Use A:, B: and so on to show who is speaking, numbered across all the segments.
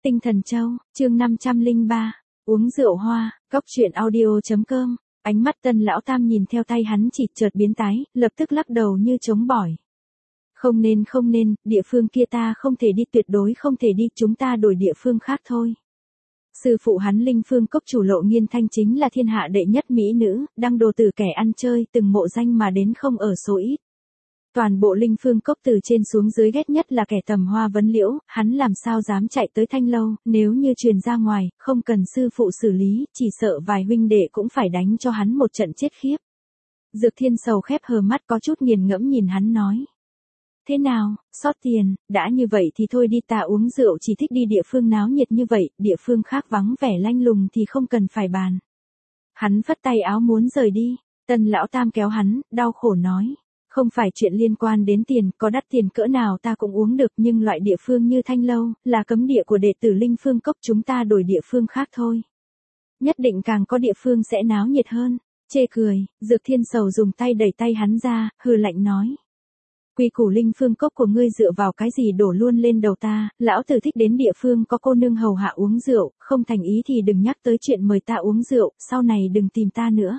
A: Tinh Thần Châu, chương 503, uống rượu hoa, Cóc truyện audio.com. Ánh mắt Tân lão tam nhìn theo tay hắn chỉ chợt biến tái, lập tức lắc đầu như chống bỏi. Không nên, địa phương kia ta không thể đi, tuyệt đối không thể đi, chúng ta đổi địa phương khác thôi. Sư phụ hắn Linh Phương Cốc chủ Lộ Nghiên Thanh chính là thiên hạ đệ nhất mỹ nữ, đăng đồ từ kẻ ăn chơi, từng mộ danh mà đến không ở số ít. Toàn bộ Linh Phương Cốc từ trên xuống dưới ghét nhất là kẻ tầm hoa vấn liễu, hắn làm sao dám chạy tới Thanh Lâu, nếu như truyền ra ngoài, không cần sư phụ xử lý, chỉ sợ vài huynh đệ cũng phải đánh cho hắn một trận chết khiếp. Dược Thiên Sầu khép hờ mắt có chút nghiền ngẫm nhìn hắn nói. Thế nào, sót tiền, đã như vậy thì thôi đi, ta uống rượu chỉ thích đi địa phương náo nhiệt như vậy, địa phương khác vắng vẻ lanh lùng thì không cần phải bàn. Hắn phất tay áo muốn rời đi, Tân lão tam kéo hắn, đau khổ nói. Không phải chuyện liên quan đến tiền, có đắt tiền cỡ nào ta cũng uống được, nhưng loại địa phương như Thanh Lâu, là cấm địa của đệ tử Linh Phương Cốc, chúng ta đổi địa phương khác thôi. Nhất định càng có địa phương sẽ náo nhiệt hơn. Chê cười, Dược Thiên Sầu dùng tay đẩy tay hắn ra, hừ lạnh nói. Quy củ Linh Phương Cốc của ngươi dựa vào cái gì đổ luôn lên đầu ta, lão tử thích đến địa phương có cô nương hầu hạ uống rượu, không thành ý thì đừng nhắc tới chuyện mời ta uống rượu, sau này đừng tìm ta nữa.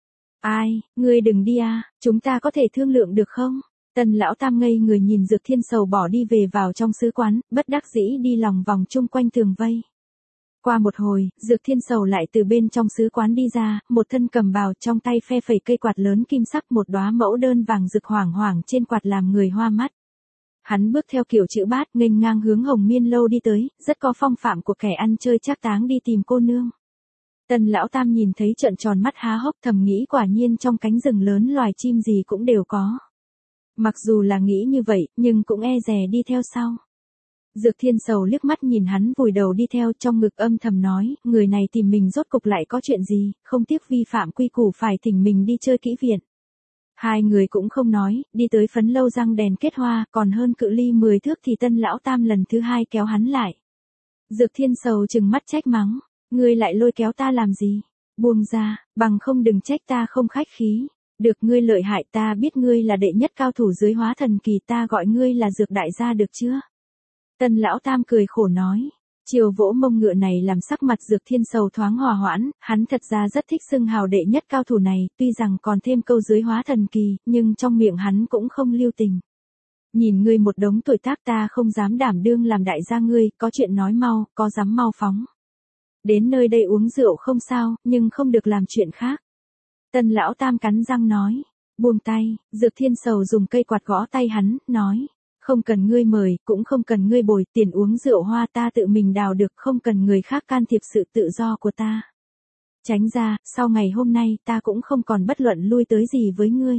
A: Ai, ngươi đừng đi à, chúng ta có thể thương lượng được không? Tần lão tam ngây người nhìn Dược Thiên Sầu bỏ đi về vào trong sứ quán, bất đắc dĩ đi lòng vòng chung quanh tường vây. Qua một hồi, Dược Thiên Sầu lại từ bên trong sứ quán đi ra, một thân cầm bào trong tay phe phẩy cây quạt lớn kim sắc, một đóa mẫu đơn vàng rực hoảng hoảng trên quạt làm người hoa mắt. Hắn bước theo kiểu chữ bát nghênh ngang hướng Hồng Miên Lâu đi tới, rất có phong phạm của kẻ ăn chơi trác táng đi tìm cô nương. Tần lão tam nhìn thấy trợn tròn mắt há hốc, thầm nghĩ quả nhiên trong cánh rừng lớn loài chim gì cũng đều có. Mặc dù là nghĩ như vậy, nhưng cũng e dè đi theo sau. Dược Thiên Sầu liếc mắt nhìn hắn vùi đầu đi theo, trong ngực âm thầm nói, người này tìm mình rốt cục lại có chuyện gì, không tiếc vi phạm quy củ phải thỉnh mình đi chơi kỹ viện. Hai người cũng không nói, đi tới Phấn Lâu răng đèn kết hoa, còn hơn cự ly 10 thước thì Tân lão tam lần thứ hai kéo hắn lại. Dược Thiên Sầu trừng mắt trách mắng. Ngươi lại lôi kéo ta làm gì? Buông ra, bằng không đừng trách ta không khách khí. Được, ngươi lợi hại, ta biết ngươi là đệ nhất cao thủ dưới hóa thần kỳ, ta gọi ngươi là Dược đại gia được chưa? Tần lão tam cười khổ nói. Chiều vỗ mông ngựa này làm sắc mặt Dược Thiên Sầu thoáng hòa hoãn, hắn thật ra rất thích xưng hào đệ nhất cao thủ này, tuy rằng còn thêm câu dưới hóa thần kỳ, nhưng trong miệng hắn cũng không lưu tình. Nhìn ngươi một đống tuổi tác, ta không dám đảm đương làm đại gia ngươi, có chuyện nói mau, có dám mau phóng. Đến nơi đây uống rượu không sao, nhưng không được làm chuyện khác. Tần lão tam cắn răng nói. Buông tay, Dược Thiên Sầu dùng cây quạt gõ tay hắn, nói. Không cần ngươi mời, cũng không cần ngươi bồi, tiền uống rượu hoa ta tự mình đào được, không cần người khác can thiệp sự tự do của ta. Tránh ra, sau ngày hôm nay ta cũng không còn bất luận lui tới gì với ngươi.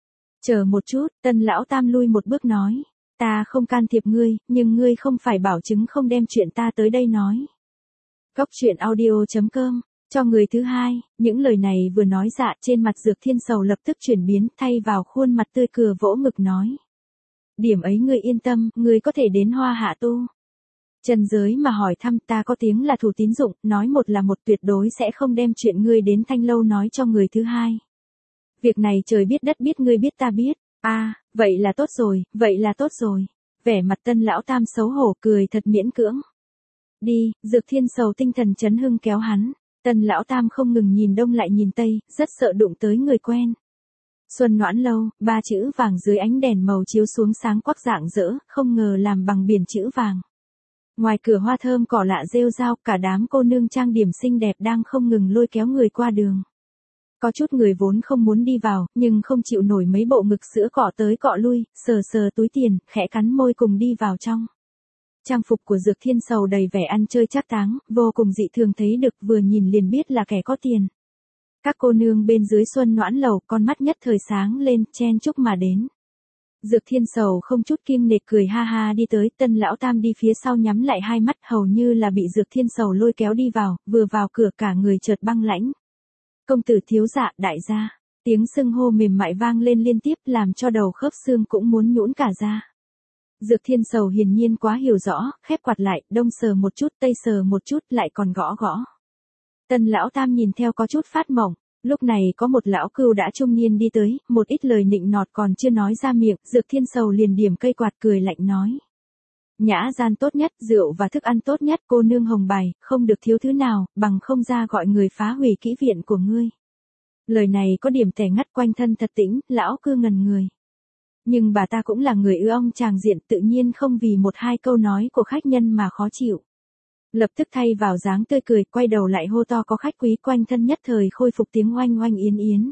A: Chờ một chút, Tần lão tam lui một bước nói. Ta không can thiệp ngươi, nhưng ngươi không phải bảo chứng không đem chuyện ta tới đây nói. Cóc truyện audio.com, cho người thứ hai, những lời này vừa nói dạ, trên mặt Dược Thiên Sầu lập tức chuyển biến, thay vào khuôn mặt tươi cười vỗ ngực nói. Điểm ấy ngươi yên tâm, ngươi có thể đến Hoa Hạ tu. Trần giới mà hỏi thăm, ta có tiếng là thủ tín dụng, nói một là một, tuyệt đối sẽ không đem chuyện ngươi đến Thanh Lâu nói cho người thứ hai. Việc này trời biết đất biết, ngươi biết ta biết, vậy là tốt rồi, vậy là tốt rồi. Vẻ mặt Tân lão tam xấu hổ cười thật miễn cưỡng. Đi, Dược Thiên Sầu tinh thần chấn hưng kéo hắn. Tần lão tam không ngừng nhìn đông lại nhìn tây, rất sợ đụng tới người quen. Xuân Noãn Lâu, ba chữ vàng dưới ánh đèn màu chiếu xuống sáng quắc rạng rỡ, không ngờ làm bằng biển chữ vàng. Ngoài cửa hoa thơm cỏ lạ rêu rao, cả đám cô nương trang điểm xinh đẹp đang không ngừng lôi kéo người qua đường. Có chút người vốn không muốn đi vào, nhưng không chịu nổi mấy bộ ngực sữa cọ tới cọ lui, sờ sờ túi tiền, khẽ cắn môi cùng đi vào trong. Trang phục của Dược Thiên Sầu đầy vẻ ăn chơi trác táng, vô cùng dị thường, thấy được vừa nhìn liền biết là kẻ có tiền. Các cô nương bên dưới Xuân Noãn Lầu, con mắt nhất thời sáng lên, chen chúc mà đến. Dược Thiên Sầu không chút kiêng nể cười ha ha đi tới, Tân lão tam đi phía sau nhắm lại hai mắt, hầu như là bị Dược Thiên Sầu lôi kéo đi vào, vừa vào cửa cả người chợt băng lãnh. Công tử thiếu dạ, đại gia, tiếng xưng hô mềm mại vang lên liên tiếp, làm cho đầu khớp xương cũng muốn nhũn cả ra. Dược Thiên Sầu hiển nhiên quá hiểu rõ, khép quạt lại, đông sờ một chút, tây sờ một chút, lại còn gõ gõ. Tần lão tam nhìn theo có chút phát mỏng, lúc này có một lão cừu đã trung niên đi tới, một ít lời nịnh nọt còn chưa nói ra miệng, Dược Thiên Sầu liền điểm cây quạt cười lạnh nói. Nhã gian tốt nhất, rượu và thức ăn tốt nhất, cô nương hồng bài, không được thiếu thứ nào, bằng không ra gọi người phá hủy kỹ viện của ngươi. Lời này có điểm tẻ ngắt, quanh thân thật tĩnh, lão cư ngần người. Nhưng bà ta cũng là người ưa ong tràng diện, tự nhiên không vì một hai câu nói của khách nhân mà khó chịu. Lập tức thay vào dáng tươi cười, quay đầu lại hô to có khách quý, quanh thân nhất thời khôi phục tiếng oanh oanh yến yến.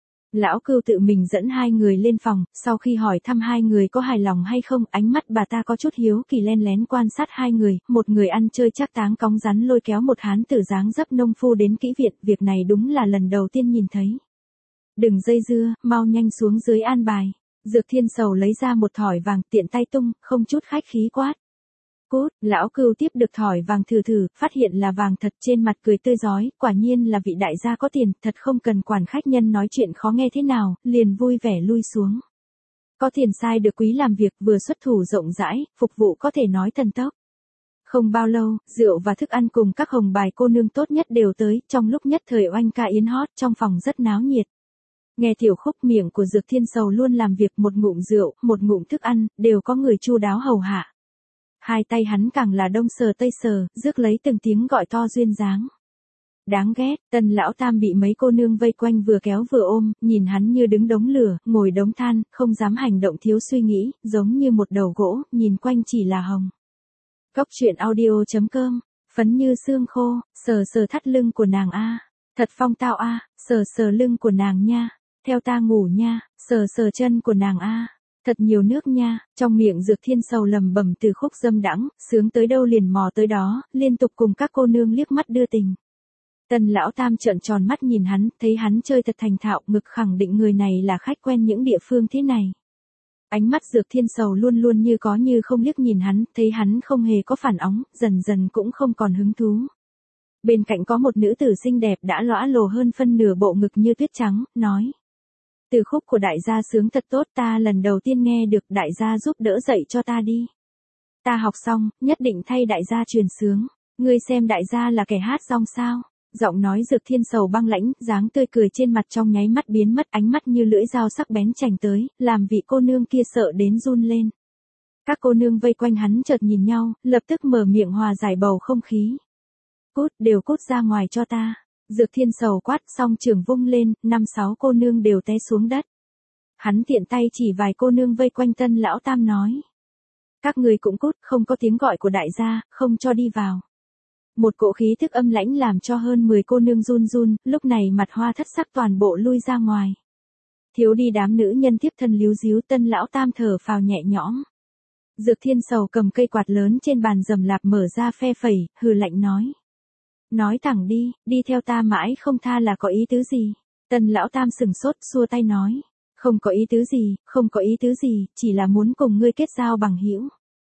A: Lão cưu tự mình dẫn hai người lên phòng, sau khi hỏi thăm hai người có hài lòng hay không, ánh mắt bà ta có chút hiếu kỳ len lén quan sát hai người, một người ăn chơi chắc táng cóng rắn lôi kéo một hán tử dáng dấp nông phu đến kỹ viện, việc này đúng là lần đầu tiên nhìn thấy. Đừng dây dưa, mau nhanh xuống dưới an bài. Dược Thiên Sầu lấy ra một thỏi vàng, tiện tay tung, không chút khách khí quát. Cút, lão cưu tiếp được thỏi vàng thử thử, phát hiện là vàng thật, trên mặt cười tươi rói, quả nhiên là vị đại gia có tiền, thật không cần quản khách nhân nói chuyện khó nghe thế nào, liền vui vẻ lui xuống. Có tiền sai được quý làm việc, vừa xuất thủ rộng rãi, phục vụ có thể nói thần tốc. Không bao lâu, rượu và thức ăn cùng các hồng bài cô nương tốt nhất đều tới, trong lúc nhất thời oanh ca yến hót, trong phòng rất náo nhiệt. Nghe tiểu khúc, miệng của Dược Thiên Sầu luôn làm việc, một ngụm rượu, một ngụm thức ăn, đều có người chu đáo hầu hạ. Hai tay hắn càng là đông sờ tây sờ, rước lấy từng tiếng gọi to duyên dáng. Đáng ghét, Tân lão tam bị mấy cô nương vây quanh vừa kéo vừa ôm, nhìn hắn như đứng đống lửa, ngồi đống than, không dám hành động thiếu suy nghĩ, giống như một đầu gỗ, nhìn quanh chỉ là hồng. Cốc truyện audio.com, phấn như xương khô, sờ sờ thắt lưng của nàng a, thật phong tao a, sờ sờ lưng của nàng nha, theo ta ngủ nha, sờ sờ chân của nàng a. Thật nhiều nước nha, trong miệng Dược Thiên Sầu lầm bầm từ khúc dâm đãng, sướng tới đâu liền mò tới đó, liên tục cùng các cô nương liếc mắt đưa tình. Tần lão tam trợn tròn mắt nhìn hắn, thấy hắn chơi thật thành thạo, ngực khẳng định người này là khách quen những địa phương thế này. Ánh mắt Dược Thiên Sầu luôn luôn như có như không liếc nhìn hắn, thấy hắn không hề có phản óng, dần dần cũng không còn hứng thú. Bên cạnh có một nữ tử xinh đẹp đã lõa lồ hơn phân nửa bộ ngực như tuyết trắng, nói. Từ khúc của đại gia sướng thật tốt, ta lần đầu tiên nghe được, đại gia giúp đỡ dạy cho ta đi. Ta học xong, nhất định thay đại gia truyền sướng. Ngươi xem đại gia là kẻ hát rong sao? Giọng nói Dược Thiên Sầu băng lãnh, dáng tươi cười trên mặt trong nháy mắt biến mất, ánh mắt như lưỡi dao sắc bén chảnh tới, làm vị cô nương kia sợ đến run lên. Các cô nương vây quanh hắn chợt nhìn nhau, lập tức mở miệng hòa giải bầu không khí. Cút, đều cút ra ngoài cho ta. Dược Thiên Sầu quát xong trường vung lên, 5-6 cô nương đều té xuống đất. Hắn tiện tay chỉ vài cô nương vây quanh Tân lão tam nói. Các người cũng cút, không có tiếng gọi của đại gia, không cho đi vào. Một cỗ khí thức âm lãnh làm cho hơn 10 cô nương run run, lúc này mặt hoa thất sắc toàn bộ lui ra ngoài. Thiếu đi đám nữ nhân tiếp thân líu díu, Tân lão tam thở phào nhẹ nhõm. Dược Thiên Sầu cầm cây quạt lớn trên bàn rầm lạp mở ra phe phẩy, hừ lạnh nói. Nói thẳng đi, đi theo ta mãi không tha là có ý tứ gì? Tần lão tam sừng sốt, xua tay nói. Không có ý tứ gì, không có ý tứ gì, chỉ là muốn cùng ngươi kết giao bằng hữu.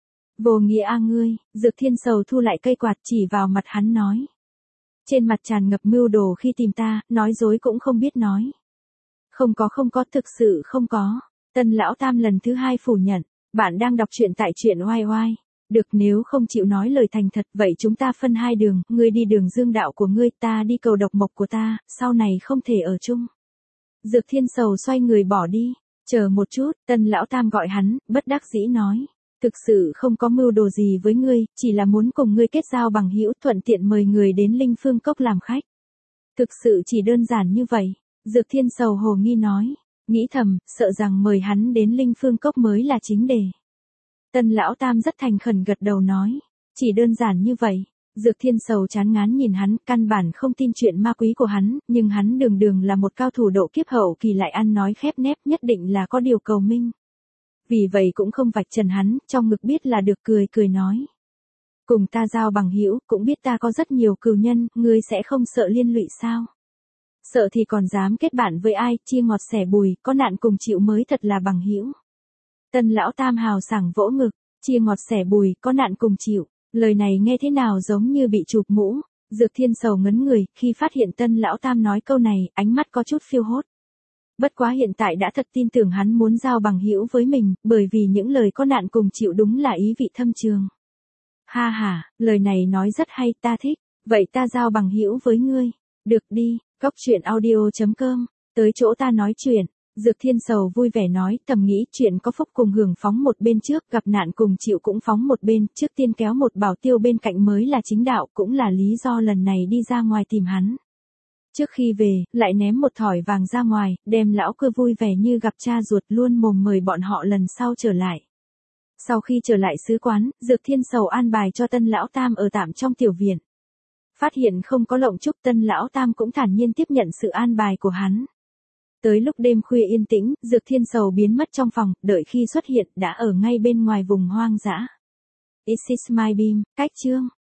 A: Vô nghĩa a ngươi, Dược Thiên Sầu thu lại cây quạt chỉ vào mặt hắn nói. Trên mặt tràn ngập mưu đồ khi tìm ta, nói dối cũng không biết nói. Không có, thực sự không có. Tần lão tam lần thứ hai phủ nhận. Bạn đang đọc truyện tại truyện oai oai. Được, nếu không chịu nói lời thành thật, vậy chúng ta phân hai đường, ngươi đi đường dương đạo của ngươi, ta đi cầu độc mộc của ta, sau này không thể ở chung. Dược Thiên Sầu xoay người bỏ đi. Chờ một chút, Tân lão tam gọi hắn, bất đắc dĩ nói. Thực sự không có mưu đồ gì với ngươi, chỉ là muốn cùng ngươi kết giao bằng hữu, thuận tiện mời người đến Linh Phương Cốc làm khách. Thực sự chỉ đơn giản như vậy. Dược Thiên Sầu hồ nghi nói. Nghĩ thầm, sợ rằng mời hắn đến Linh Phương Cốc mới là chính đề. Tân lão tam rất thành khẩn gật đầu nói. Chỉ đơn giản như vậy. Dược Thiên Sầu chán ngán nhìn hắn, căn bản không tin chuyện ma quý của hắn, nhưng hắn đường đường là một cao thủ độ kiếp hậu kỳ lại ăn nói khép nép, nhất định là có điều cầu minh. Vì vậy cũng không vạch trần hắn, trong ngực biết là được, cười nói. Cùng ta giao bằng hữu, cũng biết ta có rất nhiều cừu nhân, ngươi sẽ không sợ liên lụy sao? Sợ thì còn dám kết bạn với ai, chia ngọt sẻ bùi, có nạn cùng chịu mới thật là bằng hữu. Tân lão tam hào sảng vỗ ngực, chia ngọt sẻ bùi, có nạn cùng chịu. Lời này nghe thế nào giống như bị chụp mũ. Dược Thiên Sầu ngấn người, khi phát hiện Tân lão tam nói câu này, ánh mắt có chút phiêu hốt. Bất quá hiện tại đã thật tin tưởng hắn muốn giao bằng hữu với mình, bởi vì những lời có nạn cùng chịu đúng là ý vị thâm trường. Ha ha, lời này nói rất hay, ta thích, vậy ta giao bằng hữu với ngươi. Được đi, cốc truyện audio.com, tới chỗ ta nói chuyện. Dược Thiên Sầu vui vẻ nói, thầm nghĩ chuyện có phúc cùng hưởng phóng một bên trước, gặp nạn cùng chịu cũng phóng một bên, trước tiên kéo một bảo tiêu bên cạnh mới là chính đạo, cũng là lý do lần này đi ra ngoài tìm hắn. Trước khi về, lại ném một thỏi vàng ra ngoài, đem lão cơ vui vẻ như gặp cha ruột, luôn mồm mời bọn họ lần sau trở lại. Sau khi trở lại sứ quán, Dược Thiên Sầu an bài cho Tân Lão Tam ở tạm trong tiểu viện. Phát hiện không có Lộng Trúc, Tân Lão Tam cũng thản nhiên tiếp nhận sự an bài của hắn. Tới lúc đêm khuya yên tĩnh, Dược Thiên Sầu biến mất trong phòng, đợi khi xuất hiện đã ở ngay bên ngoài vùng hoang dã. This is my beam, cách chương.